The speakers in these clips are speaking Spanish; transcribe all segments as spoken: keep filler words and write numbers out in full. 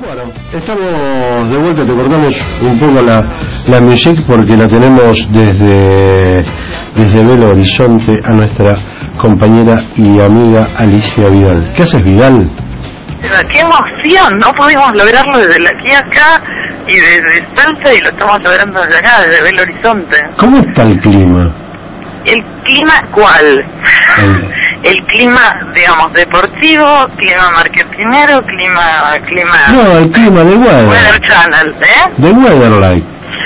Bueno, estamos de vuelta, te cortamos un poco la, la music porque la tenemos desde, desde Belo Horizonte a nuestra compañera y amiga Alicia Vidal. ¿Qué haces, Vidal? ¡Qué emoción! No pudimos lograrlo desde aquí acá y desde Salta y lo estamos logrando desde acá, desde Belo Horizonte. ¿Cómo está el clima? ¿El clima cuál? El, el clima, digamos, deportivo, clima marketingero, clima... clima no, el clima de weather. Weather Channel, ¿eh? De Weatherlight.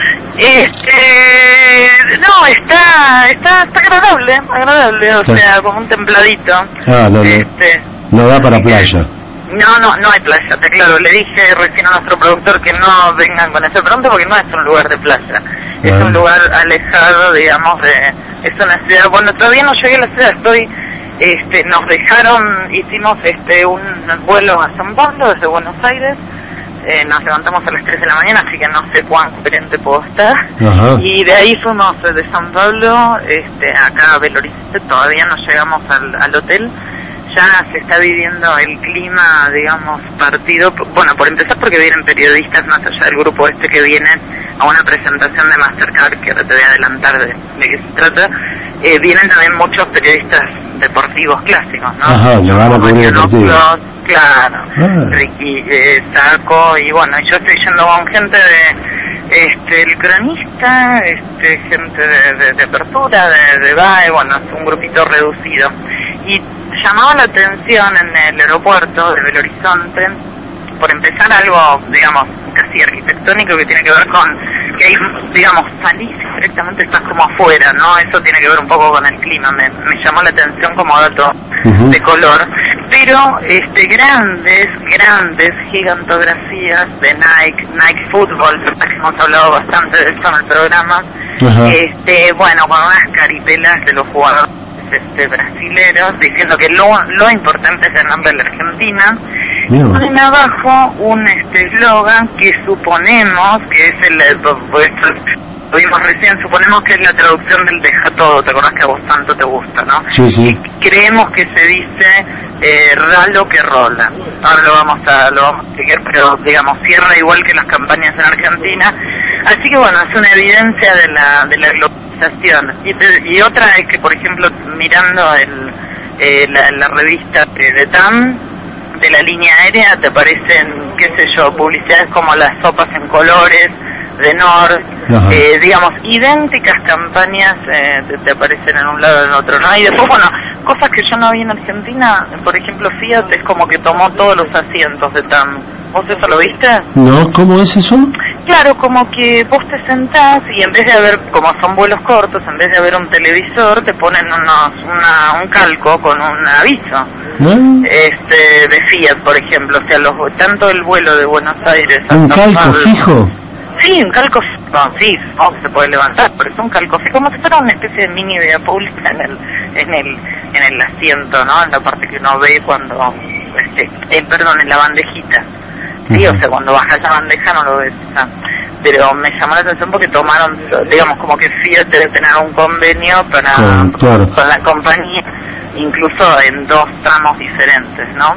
Este... No, está, está, está agradable, agradable, o Sí. sea, como un templadito. Ah, no, no. Este... No da para playa. No, no, no hay playa, está claro. Le dije recién a nuestro productor que no vengan con ese pronto porque no es un lugar de playa. Es Ah. un lugar alejado, digamos, de... Es una ciudad... Bueno, todavía no llegué a la ciudad, estoy... Este, nos dejaron, hicimos este un vuelo a San Pablo desde Buenos Aires. Eh, nos levantamos a las tres de la mañana, así que no sé cuán coherente puedo estar. Ajá. Y de ahí fuimos de San Pablo este, acá a Belo Horizonte. Todavía no llegamos al, al hotel. Ya se está viviendo el clima, digamos, partido. Bueno, por empezar porque vienen periodistas más allá del grupo este que viene a una presentación de Mastercard, que ahora te voy a adelantar de, de qué se trata. Eh, vienen también muchos periodistas deportivos clásicos, ¿no? Ajá, le van a cubrir deportivo. Claro, Ah. Ricky eh, Saco, y bueno, yo estoy yendo con gente de, este, el cronista, este, gente de, de, de apertura, de, de B A E, bueno, es un grupito reducido. Y llamaba la atención en el aeropuerto de Belo Horizonte, por empezar algo, digamos, casi arquitectónico que tiene que ver con que hay, digamos, salís directamente, estás como afuera, ¿no? Eso tiene que ver un poco con el clima, me, me llamó la atención como dato Uh-huh. de color, pero este grandes, grandes gigantografías de Nike, Nike Football, que hemos hablado bastante de esto en el programa, Ajá. este bueno, con unas caripelas de los jugadores este, brasileros, diciendo que lo, lo importante es ganarle a la Argentina. Bien. Ponen abajo un este eslogan que suponemos que es el, pues, lo vimos recién, suponemos que es la traducción del deja todo, te acordás que a vos tanto te gusta, ¿no? Sí, sí. Y creemos que se dice eh, ralo que rola. Ahora lo vamos a lo vamos a explicar, pero digamos, cierra igual que las campañas en Argentina. Así que bueno, es una evidencia de la de la globalización. Y, te, y otra es que, por ejemplo, mirando el eh, la, la revista de, de T A M, de la línea aérea, te aparecen, qué sé yo, publicidades como las sopas en colores de Nord, eh, digamos, idénticas campañas eh, te, te aparecen en un lado y en otro, ¿no? Y después, bueno, cosas que yo no vi en Argentina, por ejemplo, Fiat es como que tomó todos los asientos de T A M. ¿Vos eso lo viste? No, ¿cómo es eso? Claro, como que vos te sentás y en vez de haber, como son vuelos cortos, en vez de haber un televisor, te ponen unos, una, un calco con un aviso. ¿No? Este, de Fiat, por ejemplo, o sea, los, tanto el vuelo de Buenos Aires a ¿Un San calco Pablo- fijo? Sí, un calco fijo, sí, no se puede levantar, pero es un calco fijo, como si fuera una especie de mini vía pública en el, en el, en el asiento, ¿no? En la parte que uno ve cuando, este, eh, perdón, en la bandejita. Sí, Ujú. o sea, cuando bajas la bandeja no lo ves, o sea, pero me llamó la atención porque tomaron, digamos, como que Fiat debe tener un convenio para Con- claro. con la compañía, incluso en dos tramos diferentes, ¿no?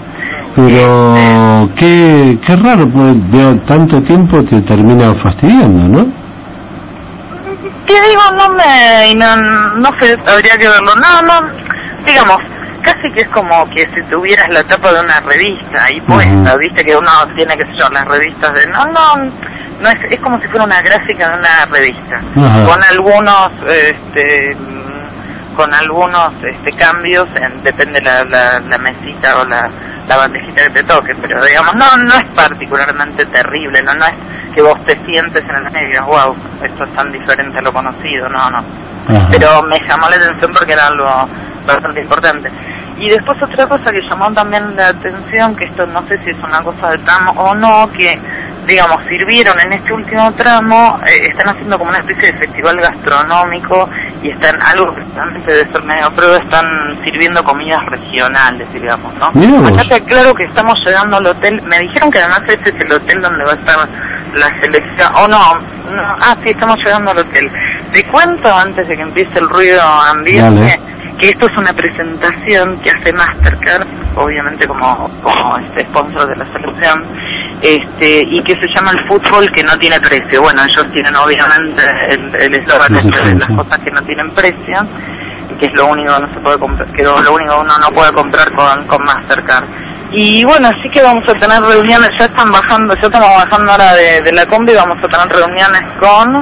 Pero qué, qué raro, pues veo tanto tiempo te termina fastidiando, ¿no? ¿Qué digo? No me... No, no sé, habría que verlo. No, no, digamos, casi que es como que si tuvieras la tapa de una revista ahí puesta, Ujú. viste que uno tiene, que sé yo, las revistas de... No, no, no es, es como si fuera una gráfica de una revista, Ajá. con algunos, este... con algunos este cambios, en, depende la, la, la mesita o la, la bandejita que te toque, pero digamos, no no es particularmente terrible, no no es que vos te sientes en el medio y digas, wow, esto es tan diferente a lo conocido, no, no. Ajá. Pero me llamó la atención porque era algo bastante importante. Y después otra cosa que llamó también la atención, que esto no sé si es una cosa de tramo o no, que digamos, sirvieron en este último tramo, eh, están haciendo como una especie de festival gastronómico y están, algo que realmente debe ser medio prueba, están sirviendo comidas regionales, digamos, ¿no? Mirá vos. Acá te aclaro que estamos llegando al hotel, me dijeron que además ese es el hotel donde va a estar la selección, o oh, no, no, ah sí, estamos llegando al hotel. Te cuento, antes de que empiece el ruido ambiente, Dale. que esto es una presentación que hace Mastercard, obviamente como, como este sponsor de la selección, este y que se llama el fútbol que no tiene precio. Bueno, ellos tienen obviamente el eslogan el este de las cosas que no tienen precio, que es lo único que no se puede comprar, que lo, lo único que uno no puede comprar con, con Mastercard. Y bueno, así que vamos a tener reuniones, ya están bajando, ya estamos bajando ahora de, de la combi, vamos a tener reuniones con,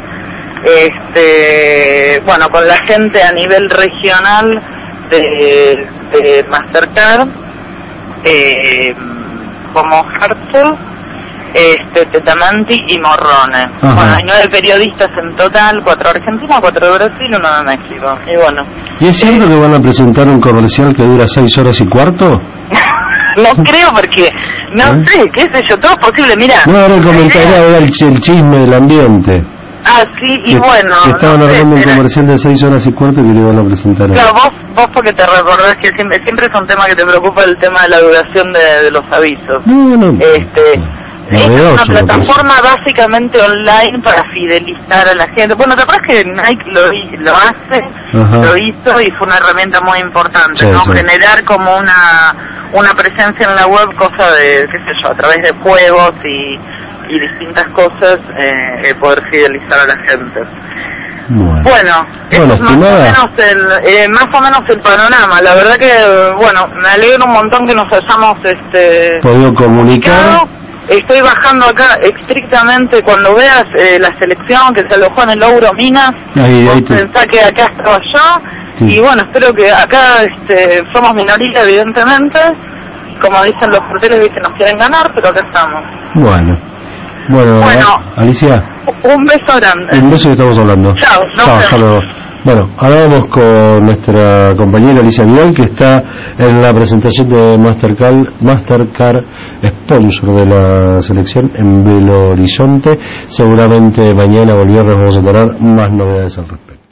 este, bueno, con la gente a nivel regional de, de Mastercard, eh, como Hartzell, este, Tetamanti y Morrone. Ajá. Bueno, hay nueve periodistas en total, cuatro de Argentina, cuatro de Brasil, uno de México. Y bueno. ¿Y es cierto eh, que van a presentar un comercial que dura seis horas y cuarto? No creo porque, no ¿Eh? sé, qué sé yo, todo es posible, mira. No, era el comentario, era el, el chisme del ambiente. Ah, sí, y que, bueno. Que estaban no hablando de un comercial de seis horas y cuarto que le iban a presentar. Claro, vos, vos porque te recordás que siempre, siempre es un tema que te preocupa, el tema de la duración de, de los avisos. No, no. Este, no, es no, una plataforma básicamente online para fidelizar a la gente. Bueno, ¿te acuerdas que Nike lo, lo hace, Ajá. lo hizo y fue una herramienta muy importante, sí, ¿no? Sí. Generar como una, una presencia en la web, cosa de, qué sé yo, a través de juegos y... y distintas cosas, eh, poder fidelizar a la gente. Bueno, bueno, bueno es más o, menos el, eh, más o menos el panorama. La verdad que, bueno, me alegro un montón que nos hayamos este podido comunicar. Estoy bajando acá estrictamente, cuando veas eh, la selección que se alojó en el Ouro Minas, ahí, ahí te... pensá que acá estaba yo, sí. Y bueno, espero que acá este, somos minoría evidentemente, como dicen los porteros, viste, nos quieren ganar, pero acá estamos. Bueno. Bueno, bueno, Alicia. Un beso grande. Un beso que estamos hablando. Chao. Chao, hasta luego. Bueno, ahora vamos con nuestra compañera Alicia Vidal, que está en la presentación de Mastercard, Mastercard, sponsor de la selección en Belo Horizonte. Seguramente mañana o el viernes vamos a tener más novedades al respecto.